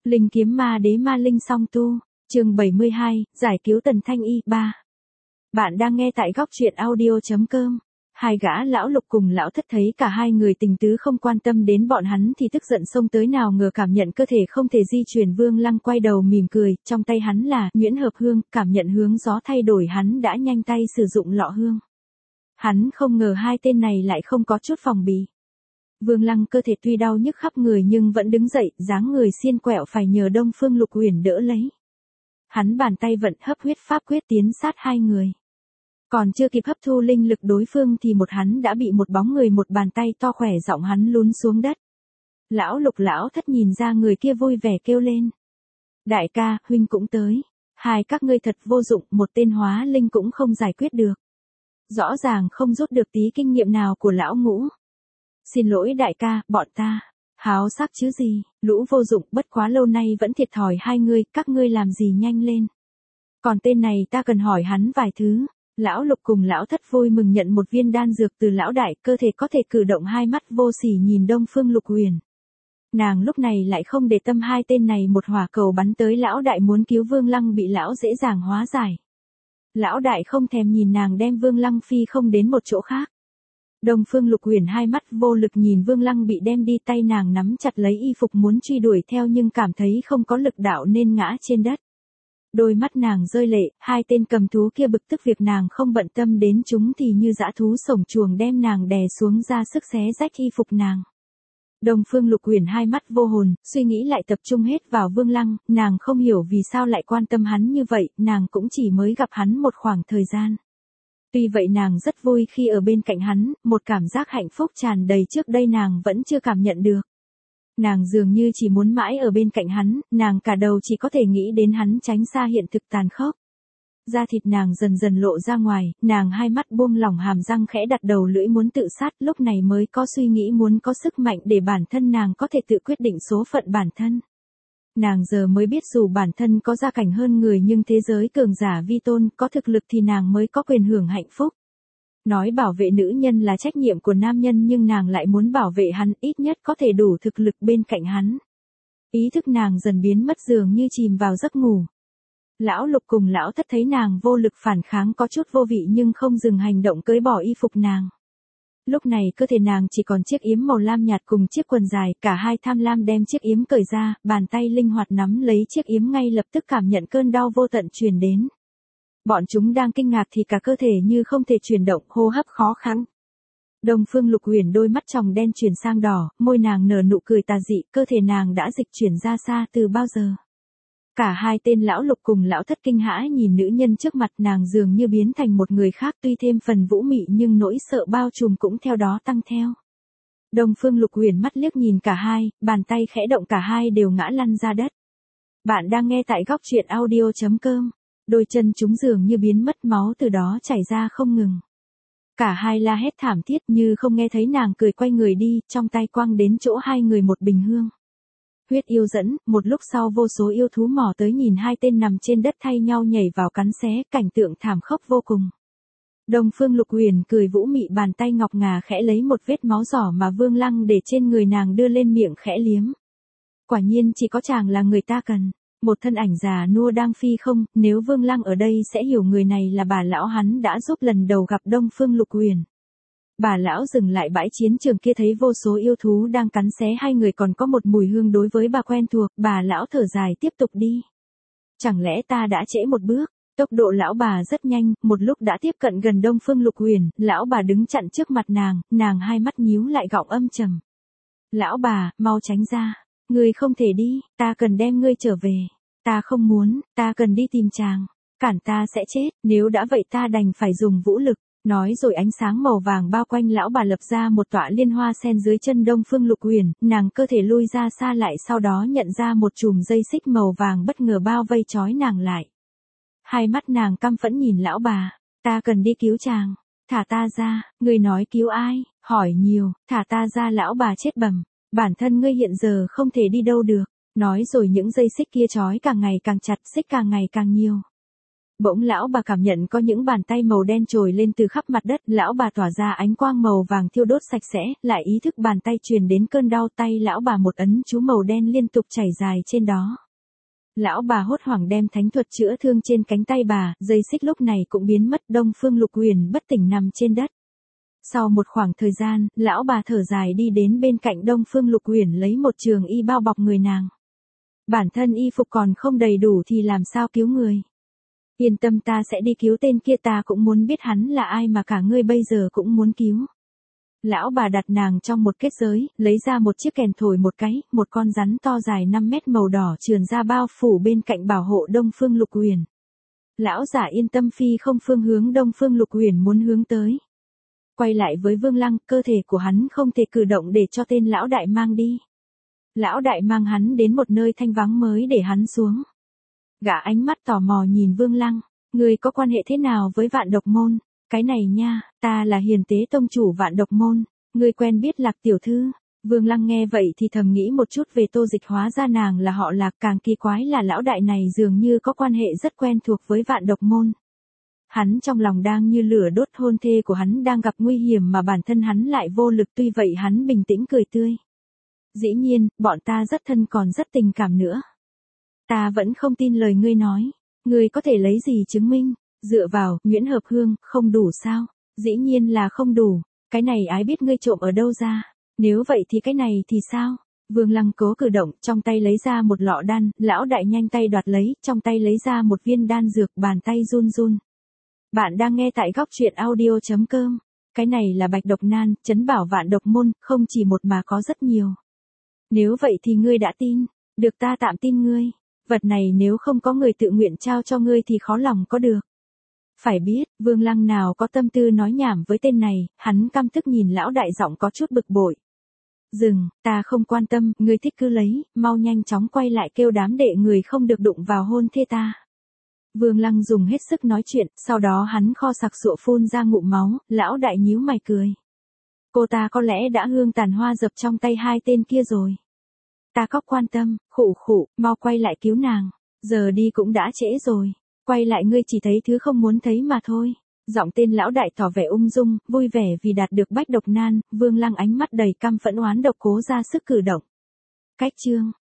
Linh kiếm ma đế ma linh song tu, chương 72, giải cứu Tần Thanh Y 3. Bạn đang nghe tại góc truyện audio.com. Hai gã lão lục cùng lão thất thấy cả hai người tình tứ không quan tâm đến bọn hắn thì tức giận xông tới, nào ngờ cảm nhận cơ thể không thể di chuyển. Vương Lăng quay đầu mỉm cười, trong tay hắn là nhuyễn hợp hương, cảm nhận hướng gió thay đổi hắn đã nhanh tay sử dụng lọ hương. Hắn không ngờ hai tên này lại không có chút phòng bị. Vương Lăng cơ thể tuy đau nhức khắp người nhưng vẫn đứng dậy, dáng người xiên quẹo phải nhờ Đông Phương Lục Uyển đỡ lấy. Hắn bàn tay vận hấp huyết pháp quyết tiến sát hai người. Còn chưa kịp hấp thu linh lực đối phương thì hắn đã bị một bóng người, một bàn tay to khỏe giọng hắn lún xuống đất. Lão Lục lão thất nhìn ra người kia vui vẻ kêu lên. Đại ca, huynh cũng tới. Hai các ngươi thật vô dụng, một tên hóa linh cũng không giải quyết được. Rõ ràng không rút được tí kinh nghiệm nào của lão Ngũ. Xin lỗi đại ca, bọn ta. Háo sắc chứ gì, lũ vô dụng, bất quá lâu nay vẫn thiệt thòi hai ngươi, các ngươi làm gì nhanh lên. Còn tên này ta cần hỏi hắn vài thứ. Lão Lục cùng lão thất vui mừng nhận một viên đan dược từ lão đại, cơ thể có thể cử động, hai mắt vô sỉ nhìn Đông Phương Lục Uyển. Nàng lúc này lại không để tâm hai tên này, một hỏa cầu bắn tới lão đại muốn cứu Vương Lăng bị lão dễ dàng hóa giải. Lão đại không thèm nhìn nàng đem Vương Lăng phi không đến một chỗ khác. Đông Phương Lục Uyển hai mắt vô lực nhìn Vương Lăng bị đem đi, tay nàng nắm chặt lấy y phục muốn truy đuổi theo nhưng cảm thấy không có lực đạo nên ngã trên đất. Đôi mắt nàng rơi lệ, hai tên cầm thú kia bực tức việc nàng không bận tâm đến chúng thì như dã thú sổng chuồng đem nàng đè xuống, ra sức xé rách y phục nàng. Đông Phương Lục Uyển hai mắt vô hồn, suy nghĩ lại tập trung hết vào Vương Lăng, nàng không hiểu vì sao lại quan tâm hắn như vậy, nàng cũng chỉ mới gặp hắn một khoảng thời gian. Tuy vậy nàng rất vui khi ở bên cạnh hắn, một cảm giác hạnh phúc tràn đầy trước đây nàng vẫn chưa cảm nhận được. Nàng dường như chỉ muốn mãi ở bên cạnh hắn, nàng cả đầu chỉ có thể nghĩ đến hắn tránh xa hiện thực tàn khốc. Da thịt nàng dần dần lộ ra ngoài, nàng hai mắt buông lỏng, hàm răng khẽ đặt đầu lưỡi muốn tự sát, lúc này mới có suy nghĩ muốn có sức mạnh để bản thân nàng có thể tự quyết định số phận bản thân. Nàng giờ mới biết dù bản thân có gia cảnh hơn người nhưng thế giới cường giả vi tôn, có thực lực thì nàng mới có quyền hưởng hạnh phúc. Nói bảo vệ nữ nhân là trách nhiệm của nam nhân nhưng nàng lại muốn bảo vệ hắn, ít nhất có thể đủ thực lực bên cạnh hắn. Ý thức nàng dần biến mất, dường như chìm vào giấc ngủ. Lão Lục cùng lão thất thấy nàng vô lực phản kháng có chút vô vị nhưng không dừng hành động cởi bỏ y phục nàng. Lúc này cơ thể nàng chỉ còn chiếc yếm màu lam nhạt cùng chiếc quần dài, cả hai tham lam đem chiếc yếm cởi ra, bàn tay linh hoạt nắm lấy chiếc yếm, ngay lập tức cảm nhận cơn đau vô tận truyền đến. Bọn chúng đang kinh ngạc thì cả cơ thể như không thể chuyển động, hô hấp khó khăn. Đông Phương Lục Uyển đôi mắt tròng đen chuyển sang đỏ, môi nàng nở nụ cười tà dị, cơ thể nàng đã dịch chuyển ra xa từ bao giờ. Cả hai tên lão Lục cùng lão thất kinh hãi nhìn nữ nhân trước mặt, nàng dường như biến thành một người khác, tuy thêm phần vũ mị nhưng nỗi sợ bao trùm cũng theo đó tăng theo. Đông Phương Lục Uyển mắt liếc nhìn cả hai, bàn tay khẽ động, cả hai đều ngã lăn ra đất. Bạn đang nghe tại góc truyện audio.com. Đôi chân chúng dường như biến mất, máu từ đó chảy ra không ngừng. Cả hai la hét thảm thiết như không nghe thấy nàng cười, quay người đi, trong tay quăng đến chỗ hai người một bình hương. Huyết yêu dẫn, một lúc sau vô số yêu thú mò tới nhìn hai tên nằm trên đất thay nhau nhảy vào cắn xé, cảnh tượng thảm khốc vô cùng. Đông Phương Lục Uyển cười vũ mị, bàn tay ngọc ngà khẽ lấy một vết máu giỏ mà Vương Lăng để trên người nàng đưa lên miệng khẽ liếm. Quả nhiên chỉ có chàng là người ta cần. Một thân ảnh già nua đang phi không, nếu Vương Lăng ở đây sẽ hiểu người này là bà lão hắn đã giúp lần đầu gặp Đông Phương Lục Uyển. Bà lão dừng lại bãi chiến trường kia thấy vô số yêu thú đang cắn xé hai người, còn có một mùi hương đối với bà quen thuộc, bà lão thở dài tiếp tục đi. Chẳng lẽ ta đã trễ một bước? Tốc độ lão bà rất nhanh, một lúc đã tiếp cận gần Đông Phương Lục Uyển, lão bà đứng chặn trước mặt nàng hai mắt nhíu lại giọng âm trầm. Lão bà, mau tránh ra. Ngươi không thể đi, ta cần đem ngươi trở về. Ta không muốn, ta cần đi tìm chàng. Cản ta sẽ chết, nếu đã vậy ta đành phải dùng vũ lực. Nói rồi ánh sáng màu vàng bao quanh lão bà, lập ra một tọa liên hoa sen dưới chân Đông Phương Lục Uyển, nàng cơ thể lui ra xa lại, sau đó nhận ra một chùm dây xích màu vàng bất ngờ bao vây trói nàng lại. Hai mắt nàng căm phẫn nhìn lão bà, ta cần đi cứu chàng. Thả ta ra, ngươi nói cứu ai, hỏi nhiều, thả ta ra. Lão bà chết bầm. Bản thân ngươi hiện giờ không thể đi đâu được. Nói rồi những dây xích kia trói càng ngày càng chặt, xích càng ngày càng nhiều. Bỗng lão bà cảm nhận có những bàn tay màu đen trồi lên từ khắp mặt đất, lão bà tỏa ra ánh quang màu vàng thiêu đốt sạch sẽ, lại ý thức bàn tay truyền đến cơn đau, tay lão bà một ấn chú màu đen liên tục chảy dài trên đó. Lão bà hốt hoảng đem thánh thuật chữa thương trên cánh tay bà, dây xích lúc này cũng biến mất, Đông Phương Lục Huyền bất tỉnh nằm trên đất. Sau một khoảng thời gian, lão bà thở dài đi đến bên cạnh Đông Phương Lục Huyền lấy một trường y bao bọc người nàng. Bản thân y phục còn không đầy đủ thì làm sao cứu người. Yên tâm, ta sẽ đi cứu tên kia, ta cũng muốn biết hắn là ai mà cả ngươi bây giờ cũng muốn cứu. Lão bà đặt nàng trong một kết giới, lấy ra một chiếc kèn thổi một cái, một con rắn to dài 5 mét màu đỏ trườn ra bao phủ bên cạnh bảo hộ Đông Phương Lục Huyền. Lão giả yên tâm phi không phương hướng Đông Phương Lục Huyền muốn hướng tới. Quay lại với Vương Lăng, cơ thể của hắn không thể cử động để cho tên lão đại mang đi. Lão đại mang hắn đến một nơi thanh vắng mới để hắn xuống. Gã ánh mắt tò mò nhìn Vương Lăng, ngươi có quan hệ thế nào với Vạn Độc Môn? Cái này nha, ta là Hiền Tế tông chủ Vạn Độc Môn, ngươi quen biết Lạc tiểu thư. Vương Lăng nghe vậy thì thầm nghĩ một chút về Tô Dịch, hóa ra nàng là họ Lạc, càng kỳ quái là lão đại này dường như có quan hệ rất quen thuộc với Vạn Độc Môn. Hắn trong lòng đang như lửa đốt, hôn thê của hắn đang gặp nguy hiểm mà bản thân hắn lại vô lực, tuy vậy hắn bình tĩnh cười tươi. Dĩ nhiên, bọn ta rất thân còn rất tình cảm nữa. Ta vẫn không tin lời ngươi nói, ngươi có thể lấy gì chứng minh, dựa vào, nhuyễn hợp hương, không đủ sao? Dĩ nhiên là không đủ, cái này ái biết ngươi trộm ở đâu ra, nếu vậy thì cái này thì sao? Vương Lăng cố cử động, trong tay lấy ra một lọ đan, lão đại nhanh tay đoạt lấy, trong tay lấy ra một viên đan dược, bàn tay run run. Bạn đang nghe tại góc truyện audio.com, cái này là bạch độc nan, trấn bảo Vạn Độc Môn, không chỉ một mà có rất nhiều. Nếu vậy thì ngươi đã tin, được ta tạm tin ngươi. Vật này nếu không có người tự nguyện trao cho ngươi thì khó lòng có được. Phải biết, Vương Lăng nào có tâm tư nói nhảm với tên này, hắn căm tức nhìn lão đại, giọng có chút bực bội. Dừng, ta không quan tâm, ngươi thích cứ lấy, mau nhanh chóng quay lại kêu đám đệ người không được đụng vào hôn thê ta. Vương Lăng dùng hết sức nói chuyện, sau đó hắn kho sặc sụa phun ra ngụm máu, lão đại nhíu mày cười. Cô ta có lẽ đã hương tàn hoa dập trong tay hai tên kia rồi. Ta có quan tâm, khụ khụ, mau quay lại cứu nàng, giờ đi cũng đã trễ rồi, quay lại ngươi chỉ thấy thứ không muốn thấy mà thôi. Giọng tên lão đại tỏ vẻ ung dung, vui vẻ vì đạt được bách độc nan, Vương Lăng ánh mắt đầy căm phẫn oán độc cố ra sức cử động. Cách chương